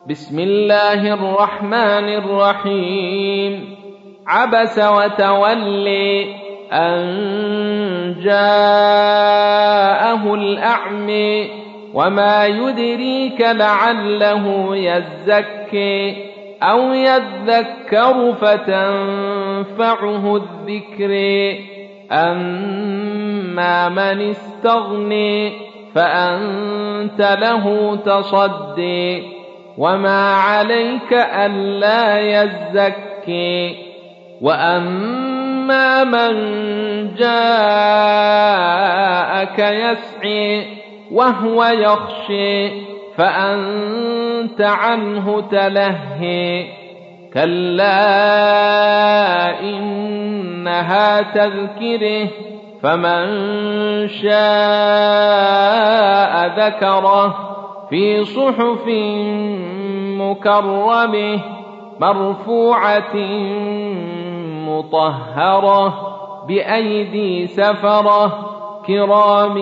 بسم الله الرحمن الرحيم. عبس وتولي أن جاءه الأعمى وما يدريك لعله يزكي أو يذكر فتنفعه الذكر. أما من استغني فأنت له تصدي وما عليك ألا يزكي. وأما من جاءك يسعي وهو يخشي فأنت عنه تلهي. كلا إنها تذكره فمن شاء ذكره في صحف مكرمة مرفوعة مطهرة بأيدي سفرة كرام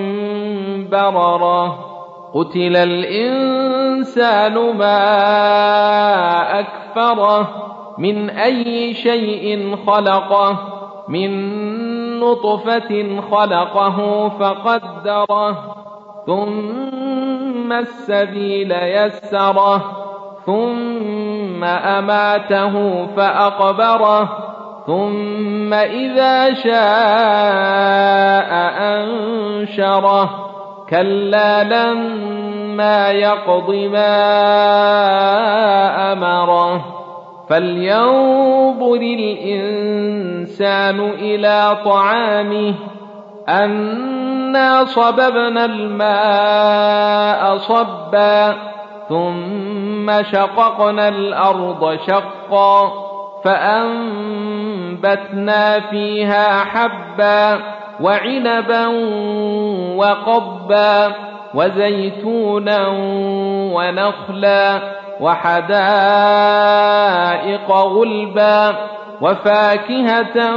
بررة. قتل الإنسان ما أكفره من أي شيء خلقه من نطفة خلقه فقدره ثم السبيل يسره ثم أماته فأقبره ثم إذا شاء أنشره. كلا لما يقض ما أمره. فلينظر الإنسان إلى طعامه أنا صببنا الماء صبا ثم شققنا الأرض شقا فأنبتنا فيها حبا وعنبا وقضبا وزيتونا ونخلا وحدائق غلبا وفاكهة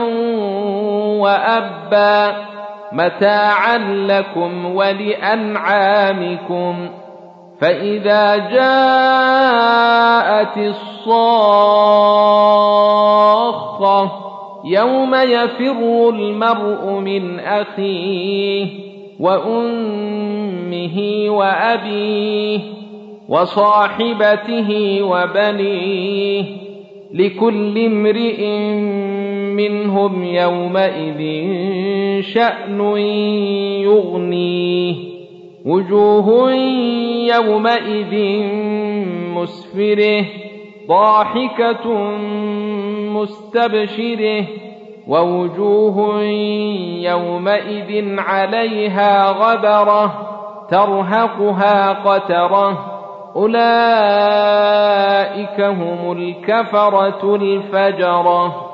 وأبا متاعا لكم ولأنعامكم. فإذا جاءت الصاخة يوم يفر المرء من أخيه وأمه وأبيه وصاحبته وبنيه لكل امرئ منهم يومئذ شأن يغنيه. وجوه يومئذ مسفرة ضاحكة مستبشرة ووجوه يومئذ عليها غبرة ترهقها قترة. أولئك هم الكفرة الفجرة.